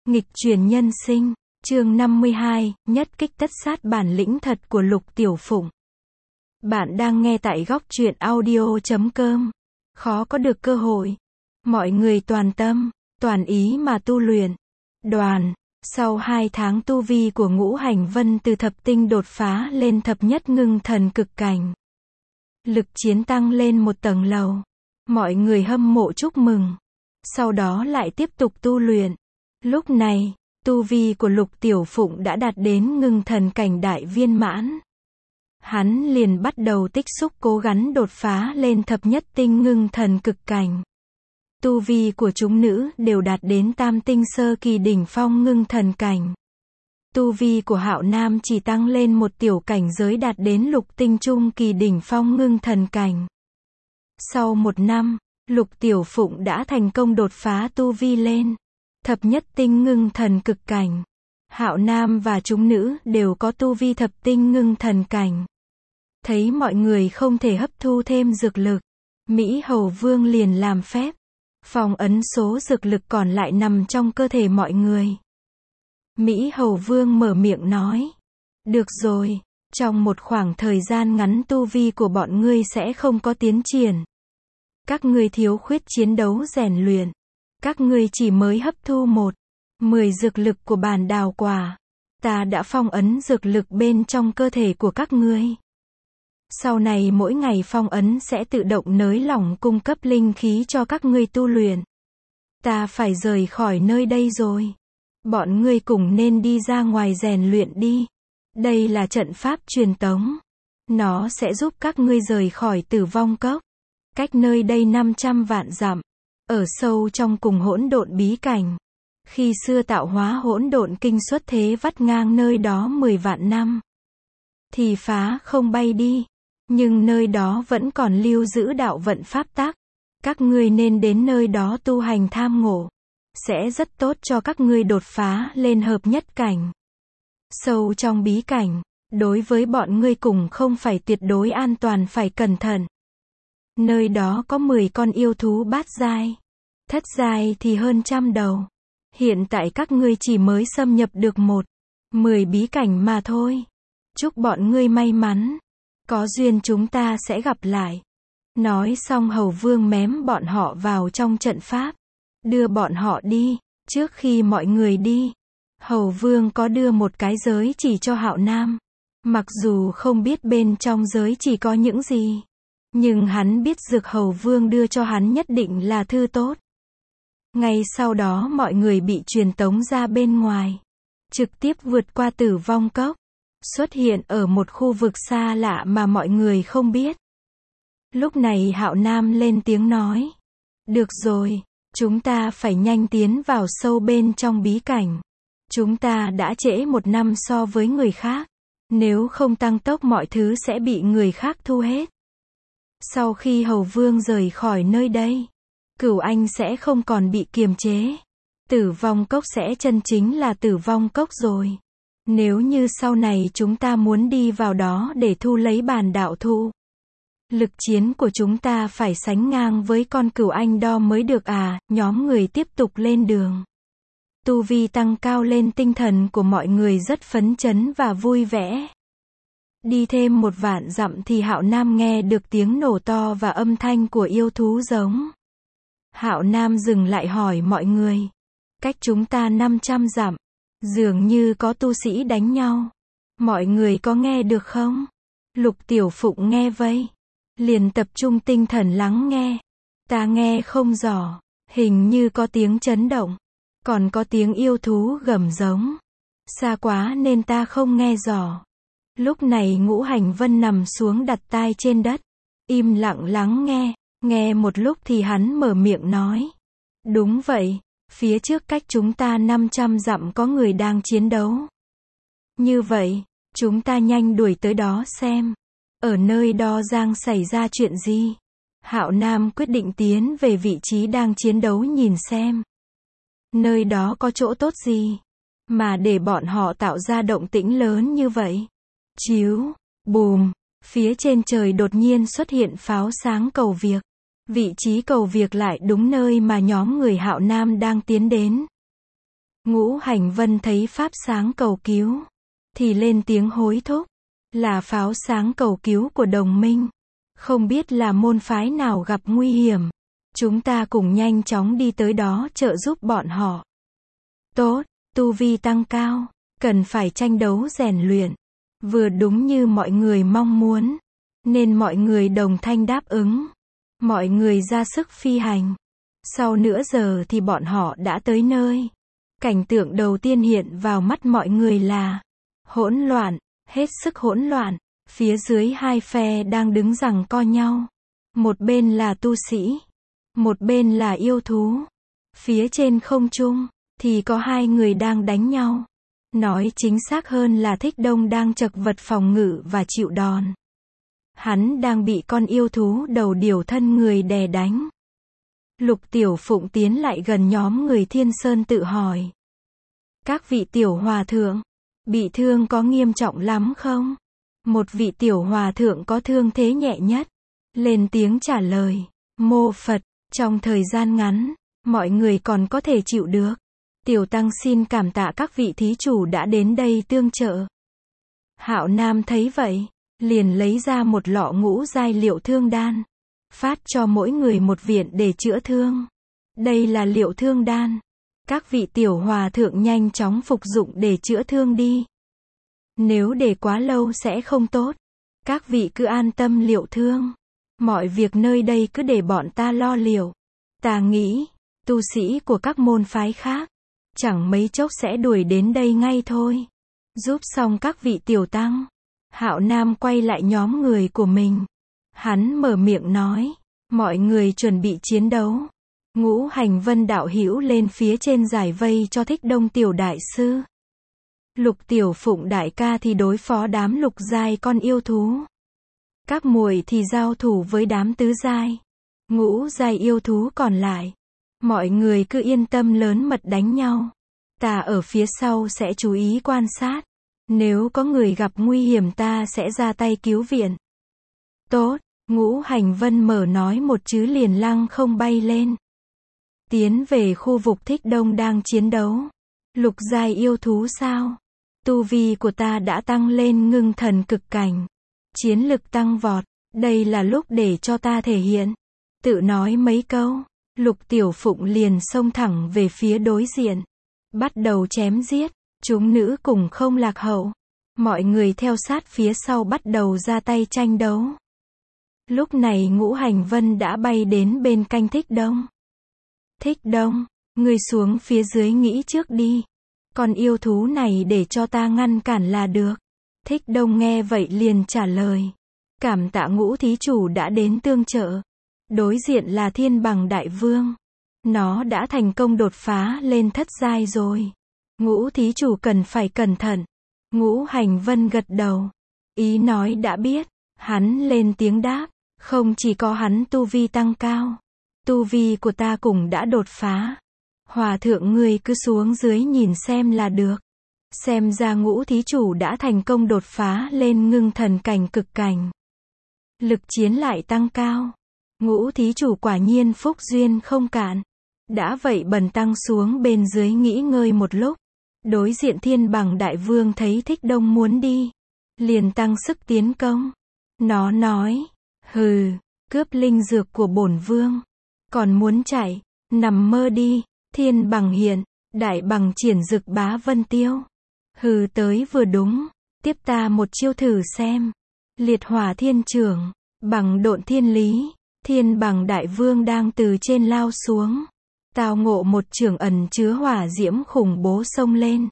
Nghịch chuyển nhân sinh, chương 52, nhất kích tất sát bản lĩnh thật của Lục Tiểu Phụng. Bạn đang nghe tại góc truyện audio.com. Khó có được cơ hội. Mọi người toàn tâm, toàn ý mà tu luyện. Đoàn, sau 2 tháng tu vi của Ngũ Hành Vân từ thập tinh đột phá lên thập nhất ngưng thần cực cảnh. Lực chiến tăng lên một tầng lầu. Mọi người hâm mộ chúc mừng. Sau đó lại tiếp tục tu luyện. Lúc này, tu vi của Lục Tiểu Phụng đã đạt đến ngưng thần cảnh đại viên mãn. Hắn liền bắt đầu tích xúc cố gắng đột phá lên thập nhất tinh ngưng thần cực cảnh. Tu vi của chúng nữ đều đạt đến tam tinh sơ kỳ đỉnh phong ngưng thần cảnh. Tu vi của Hạo Nam chỉ tăng lên một tiểu cảnh giới đạt đến lục tinh trung kỳ đỉnh phong ngưng thần cảnh. Sau 1 năm, Lục Tiểu Phụng đã thành công đột phá tu vi lên thập nhất tinh ngưng thần cực cảnh. Hạo Nam và chúng nữ đều có tu vi thập tinh ngưng thần cảnh. Thấy mọi người không thể hấp thu thêm dược lực, Mỹ Hầu Vương liền làm phép phong ấn số dược lực còn lại nằm trong cơ thể mọi người. Mỹ Hầu Vương mở miệng nói: "Được rồi, trong một khoảng thời gian ngắn tu vi của bọn ngươi sẽ không có tiến triển. Các ngươi thiếu khuyết chiến đấu rèn luyện. Các ngươi chỉ mới hấp thu 10 dược lực của bản đào quả. Ta đã phong ấn dược lực bên trong cơ thể của các ngươi. Sau này mỗi ngày phong ấn sẽ tự động nới lỏng cung cấp linh khí cho các ngươi tu luyện. Ta phải rời khỏi nơi đây rồi. Bọn ngươi cùng nên đi ra ngoài rèn luyện đi. Đây là trận pháp truyền tống. Nó sẽ giúp các ngươi rời khỏi Tử Vong Cốc. Cách nơi đây 500 vạn dặm. Ở sâu trong cùng hỗn độn bí cảnh. Khi xưa tạo hóa hỗn độn kinh xuất thế vắt ngang nơi đó 10 vạn năm. Thì phá không bay đi. Nhưng nơi đó vẫn còn lưu giữ đạo vận pháp tắc. Các ngươi nên đến nơi đó tu hành tham ngộ. Sẽ rất tốt cho các ngươi đột phá lên hợp nhất cảnh. Sâu trong bí cảnh, đối với bọn ngươi cùng không phải tuyệt đối an toàn, phải cẩn thận. Nơi đó có 10 con yêu thú bát giai. Thất giai thì hơn 100 đầu. Hiện tại các ngươi chỉ mới xâm nhập được 10 bí cảnh mà thôi. Chúc bọn ngươi may mắn. Có duyên chúng ta sẽ gặp lại." Nói xong Hầu Vương mém bọn họ vào trong trận pháp. Đưa bọn họ đi. Trước khi mọi người đi, Hầu Vương có đưa một cái giới chỉ cho Hạo Nam. Mặc dù không biết bên trong giới chỉ có những gì, nhưng hắn biết dược Hầu Vương đưa cho hắn nhất định là thư tốt. Ngay sau đó mọi người bị truyền tống ra bên ngoài. Trực tiếp vượt qua Tử Vong Cốc. Xuất hiện ở một khu vực xa lạ mà mọi người không biết. Lúc này Hạo Nam lên tiếng nói: "Được rồi, chúng ta phải nhanh tiến vào sâu bên trong bí cảnh. Chúng ta đã trễ 1 năm so với người khác. Nếu không tăng tốc mọi thứ sẽ bị người khác thu hết." Sau khi Hầu Vương rời khỏi nơi đây, Cửu Anh sẽ không còn bị kiềm chế. Tử Vong Cốc sẽ chân chính là Tử Vong Cốc rồi. Nếu như sau này chúng ta muốn đi vào đó để thu lấy bản đạo thụ, lực chiến của chúng ta phải sánh ngang với con Cửu Anh đó mới được à. Nhóm người tiếp tục lên đường. Tu vi tăng cao lên, tinh thần của mọi người rất phấn chấn và vui vẻ. Đi thêm 1 vạn dặm thì Hạo Nam nghe được tiếng nổ to và âm thanh của yêu thú giống. Hạo Nam dừng lại hỏi mọi người: "Cách chúng ta 500 dặm, dường như có tu sĩ đánh nhau. Mọi người có nghe được không?" Lục Tiểu Phụng nghe vậy, liền tập trung tinh thần lắng nghe. "Ta nghe không rõ, hình như có tiếng chấn động, còn có tiếng yêu thú gầm giống. Xa quá nên ta không nghe rõ." Lúc này Ngũ Hành Vân nằm xuống đặt tai trên đất, im lặng lắng nghe. Nghe một lúc thì hắn mở miệng nói: "Đúng vậy, phía trước cách chúng ta 500 dặm có người đang chiến đấu. Như vậy, chúng ta nhanh đuổi tới đó xem. Ở nơi đó đang xảy ra chuyện gì." Hạo Nam quyết định tiến về vị trí đang chiến đấu nhìn xem. Nơi đó có chỗ tốt gì mà để bọn họ tạo ra động tĩnh lớn như vậy. Chiếu, bùm, phía trên trời đột nhiên xuất hiện pháo sáng cầu việc. Vị trí cầu việc lại đúng nơi mà nhóm người Hạo Nam đang tiến đến. Ngũ Hành Vân thấy pháp sáng cầu cứu, thì lên tiếng hối thúc, là pháo sáng cầu cứu của đồng minh. Không biết là môn phái nào gặp nguy hiểm. Chúng ta cùng nhanh chóng đi tới đó trợ giúp bọn họ. Tốt, tu vi tăng cao, cần phải tranh đấu rèn luyện. Vừa đúng như mọi người mong muốn, nên mọi người đồng thanh đáp ứng. Mọi người ra sức phi hành. Sau nửa giờ thì bọn họ đã tới nơi. Cảnh tượng đầu tiên hiện vào mắt mọi người là hỗn loạn, hết sức hỗn loạn. Phía dưới hai phe đang đứng giằng co nhau. Một bên là tu sĩ, một bên là yêu thú. Phía trên không trung thì có hai người đang đánh nhau. Nói chính xác hơn là Thích Đông đang chật vật phòng ngự và chịu đòn. Hắn đang bị con yêu thú đầu điểu thân người đè đánh. Lục Tiểu Phụng tiến lại gần nhóm người Thiên Sơn tự hỏi. Các vị tiểu hòa thượng, bị thương có nghiêm trọng lắm không? Một vị tiểu hòa thượng có thương thế nhẹ nhất, lên tiếng trả lời. Mô Phật, trong thời gian ngắn, mọi người còn có thể chịu được. Tiểu tăng xin cảm tạ các vị thí chủ đã đến đây tương trợ. Hạo Nam thấy vậy, liền lấy ra một lọ ngũ giai liệu thương đan, phát cho mỗi người một viên để chữa thương. Đây là liệu thương đan. Các vị tiểu hòa thượng nhanh chóng phục dụng để chữa thương đi. Nếu để quá lâu sẽ không tốt. Các vị cứ an tâm liệu thương. Mọi việc nơi đây cứ để bọn ta lo liệu. Ta nghĩ, tu sĩ của các môn phái khác, chẳng mấy chốc sẽ đuổi đến đây ngay thôi. Giúp xong các vị tiểu tăng, Hạo Nam quay lại nhóm người của mình. Hắn mở miệng nói, mọi người chuẩn bị chiến đấu. Ngũ Hành Vân đạo hữu lên phía trên giải vây cho Thích Đông tiểu đại sư. Lục Tiểu Phụng đại ca thì đối phó đám lục giai con yêu thú. Các muội thì giao thủ với đám tứ giai, ngũ giai yêu thú còn lại. Mọi người cứ yên tâm lớn mật đánh nhau. Ta ở phía sau sẽ chú ý quan sát. Nếu có người gặp nguy hiểm ta sẽ ra tay cứu viện. Tốt, Ngũ Hành Vân mở nói một chữ liền lăng không bay lên. Tiến về khu vực Thích Đông đang chiến đấu. Lục giai yêu thú sao? Tu vi của ta đã tăng lên ngưng thần cực cảnh. Chiến lực tăng vọt. Đây là lúc để cho ta thể hiện. Tự nói mấy câu. Lục Tiểu Phụng liền xông thẳng về phía đối diện. Bắt đầu chém giết. Chúng nữ cùng không lạc hậu. Mọi người theo sát phía sau bắt đầu ra tay tranh đấu. Lúc này Ngũ Hành Vân đã bay đến bên cạnh Thích Đông. Thích Đông, ngươi xuống phía dưới nghĩ trước đi. Còn yêu thú này để cho ta ngăn cản là được. Thích Đông nghe vậy liền trả lời. Cảm tạ Ngũ thí chủ đã đến tương trợ. Đối diện là Thiên Bằng Đại Vương. Nó đã thành công đột phá lên thất giai rồi. Ngũ thí chủ cần phải cẩn thận. Ngũ Hành Vân gật đầu. Ý nói đã biết. Hắn lên tiếng đáp. Không chỉ có hắn tu vi tăng cao. Tu vi của ta cũng đã đột phá. Hòa thượng ngươi cứ xuống dưới nhìn xem là được. Xem ra Ngũ thí chủ đã thành công đột phá lên ngưng thần cảnh cực cảnh. Lực chiến lại tăng cao. Ngũ thí chủ quả nhiên phúc duyên không cạn. Đã vậy bần tăng xuống bên dưới nghỉ ngơi một lúc. Đối diện Thiên Bằng Đại Vương thấy Thích Đông muốn đi, liền tăng sức tiến công. Nó nói, hừ, cướp linh dược của bổn vương. Còn muốn chạy, nằm mơ đi. Thiên Bằng hiện, Đại Bằng triển dực bá vân tiêu. Hừ tới vừa đúng, tiếp ta một chiêu thử xem. Liệt hỏa thiên trưởng, bằng độn thiên lý. Thiên Bằng Đại Vương đang từ trên lao xuống. Tào ngộ một chưởng ẩn chứa hỏa diễm khủng bố xông lên.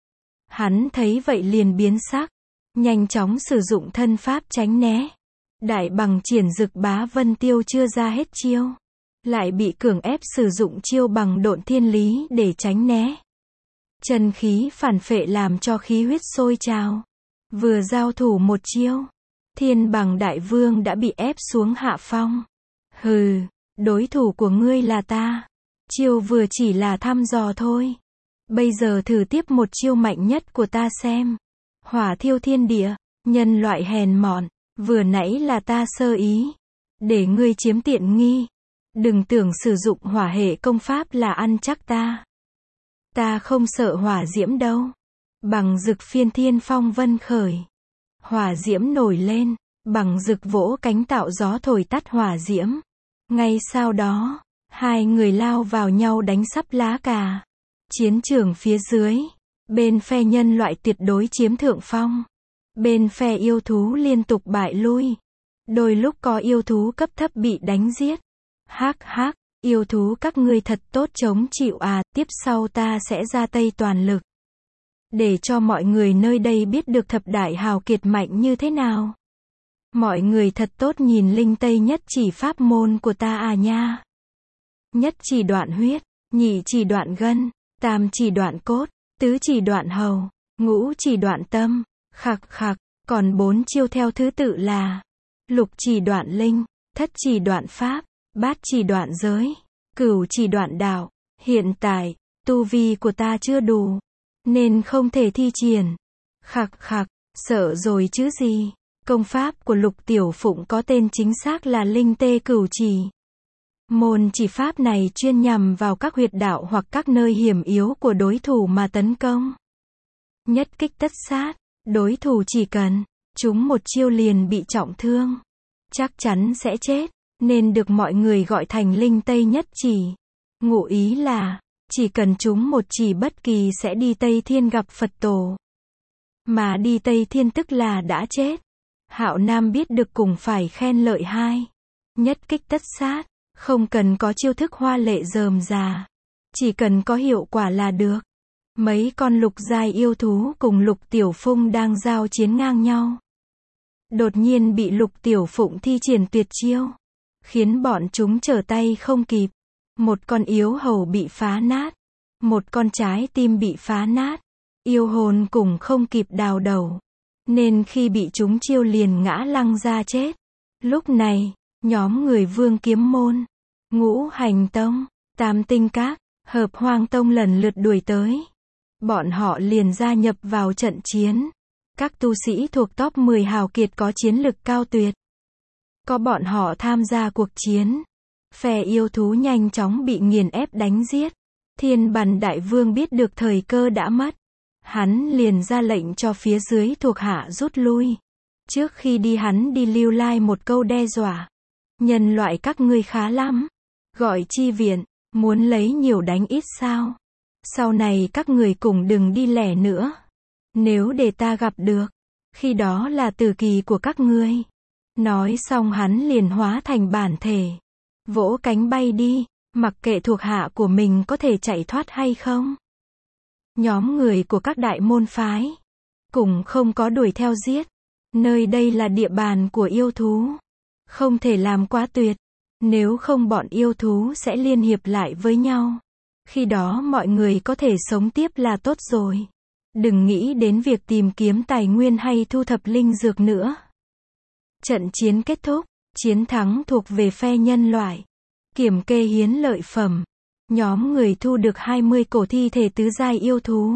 Hắn thấy vậy liền biến sắc. Nhanh chóng sử dụng thân pháp tránh né. Đại Bằng triển dực bá vân tiêu chưa ra hết chiêu. Lại bị cưỡng ép sử dụng chiêu bằng độn thiên lý để tránh né. Chân khí phản phệ làm cho khí huyết sôi trào. Vừa giao thủ một chiêu, Thiên Bằng Đại Vương đã bị ép xuống hạ phong. Hừ, đối thủ của ngươi là ta. Chiêu vừa chỉ là thăm dò thôi. Bây giờ thử tiếp một chiêu mạnh nhất của ta xem. Hỏa thiêu thiên địa, nhân loại hèn mọn, vừa nãy là ta sơ ý. Để ngươi chiếm tiện nghi. Đừng tưởng sử dụng hỏa hệ công pháp là ăn chắc ta. Ta không sợ hỏa diễm đâu. Bằng rực phiên thiên phong vân khởi. Hỏa diễm nổi lên, bằng rực vỗ cánh tạo gió thổi tắt hỏa diễm. Ngay sau đó, hai người lao vào nhau đánh sắp lá cà. Chiến trường phía dưới, bên phe nhân loại tuyệt đối chiếm thượng phong. Bên phe yêu thú liên tục bại lui. Đôi lúc có yêu thú cấp thấp bị đánh giết. Hắc hắc, yêu thú các ngươi thật tốt chống chịu à, tiếp sau ta sẽ ra tay toàn lực. Để cho mọi người nơi đây biết được thập đại hào kiệt mạnh như thế nào. Mọi người thật tốt nhìn linh tây nhất chỉ pháp môn của ta à nha. Nhất chỉ đoạn huyết, nhị chỉ đoạn gân, tam chỉ đoạn cốt, tứ chỉ đoạn hầu, ngũ chỉ đoạn tâm, khặc khặc, còn 4 chiêu theo thứ tự là lục chỉ đoạn linh, thất chỉ đoạn pháp, bát chỉ đoạn giới, cửu chỉ đoạn đạo. Hiện tại, tu vi của ta chưa đủ, nên không thể thi triển. Khặc khặc, sợ rồi chứ gì. Công pháp của Lục Tiểu Phụng có tên chính xác là Linh Tê Cửu Chỉ. Môn chỉ pháp này chuyên nhằm vào các huyệt đạo hoặc các nơi hiểm yếu của đối thủ mà tấn công. Nhất kích tất sát, đối thủ chỉ cần trúng một chiêu liền bị trọng thương, chắc chắn sẽ chết, nên được mọi người gọi thành Linh Tây Nhất Chỉ. Ngụ ý là, chỉ cần trúng một chỉ bất kỳ sẽ đi Tây Thiên gặp Phật Tổ. Mà đi Tây Thiên tức là đã chết. Hạo Nam biết được cùng phải khen lợi hai. Nhất kích tất sát, không cần có chiêu thức hoa lệ rườm rà, chỉ cần có hiệu quả là được. Mấy con lục giai yêu thú cùng Lục Tiểu Phụng đang giao chiến ngang nhau. Đột nhiên bị Lục Tiểu Phụng thi triển tuyệt chiêu, khiến bọn chúng trở tay không kịp. Một con yếu hầu bị phá nát, một con trái tim bị phá nát, yêu hồn cùng không kịp đào đầu, nên khi bị chúng chiêu liền ngã lăn ra chết. Lúc này, nhóm người Vương Kiếm Môn, Ngũ Hành Tông, Tam Tinh Các, Hợp Hoang Tông lần lượt đuổi tới. Bọn họ liền gia nhập vào trận chiến. Các tu sĩ thuộc top 10 hào kiệt có chiến lực cao tuyệt. Có bọn họ tham gia cuộc chiến. Phe yêu thú nhanh chóng bị nghiền ép đánh giết. Thiên Bằn Đại Vương biết được thời cơ đã mất. Hắn liền ra lệnh cho phía dưới thuộc hạ rút lui. Trước khi đi hắn đi lưu lai một câu đe dọa. Nhân loại các ngươi khá lắm. Gọi chi viện, muốn lấy nhiều đánh ít sao. Sau này các người cùng đừng đi lẻ nữa. Nếu để ta gặp được, khi đó là tử kỳ của các ngươi. Nói xong hắn liền hóa thành bản thể. Vỗ cánh bay đi, mặc kệ thuộc hạ của mình có thể chạy thoát hay không. Nhóm người của các đại môn phái cũng không có đuổi theo giết. Nơi đây là địa bàn của yêu thú. Không thể làm quá tuyệt. Nếu không bọn yêu thú sẽ liên hiệp lại với nhau. Khi đó mọi người có thể sống tiếp là tốt rồi. Đừng nghĩ đến việc tìm kiếm tài nguyên hay thu thập linh dược nữa. Trận chiến kết thúc. Chiến thắng thuộc về phe nhân loại. Kiểm kê hiến lợi phẩm. Nhóm người thu được 20 cổ thi thể tứ giai yêu thú.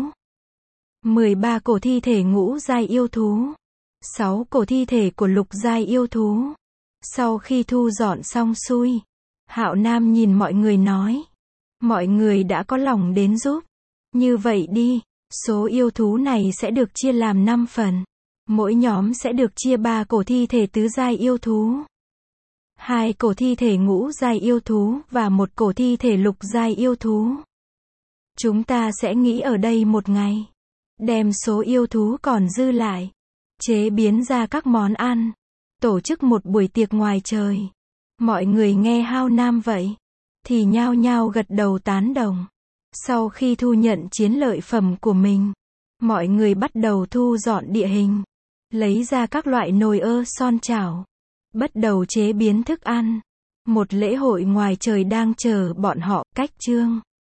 13 cổ thi thể ngũ giai yêu thú. 6 cổ thi thể của lục giai yêu thú. Sau khi thu dọn xong xuôi, Hạo Nam nhìn mọi người nói. Mọi người đã có lòng đến giúp. Như vậy đi, số yêu thú này sẽ được chia làm 5 phần. Mỗi nhóm sẽ được chia 3 cổ thi thể tứ giai yêu thú, 2 cổ thi thể ngũ giai yêu thú và 1 cổ thi thể lục giai yêu thú. Chúng ta sẽ nghỉ ở đây một ngày. Đem số yêu thú còn dư lại, chế biến ra các món ăn. Tổ chức một buổi tiệc ngoài trời. Mọi người nghe Hạo Nam vậy, thì nhao nhao gật đầu tán đồng. Sau khi thu nhận chiến lợi phẩm của mình, mọi người bắt đầu thu dọn địa hình. Lấy ra các loại nồi son chảo. Bắt đầu chế biến thức ăn. Một lễ hội ngoài trời đang chờ bọn họ. Cách chương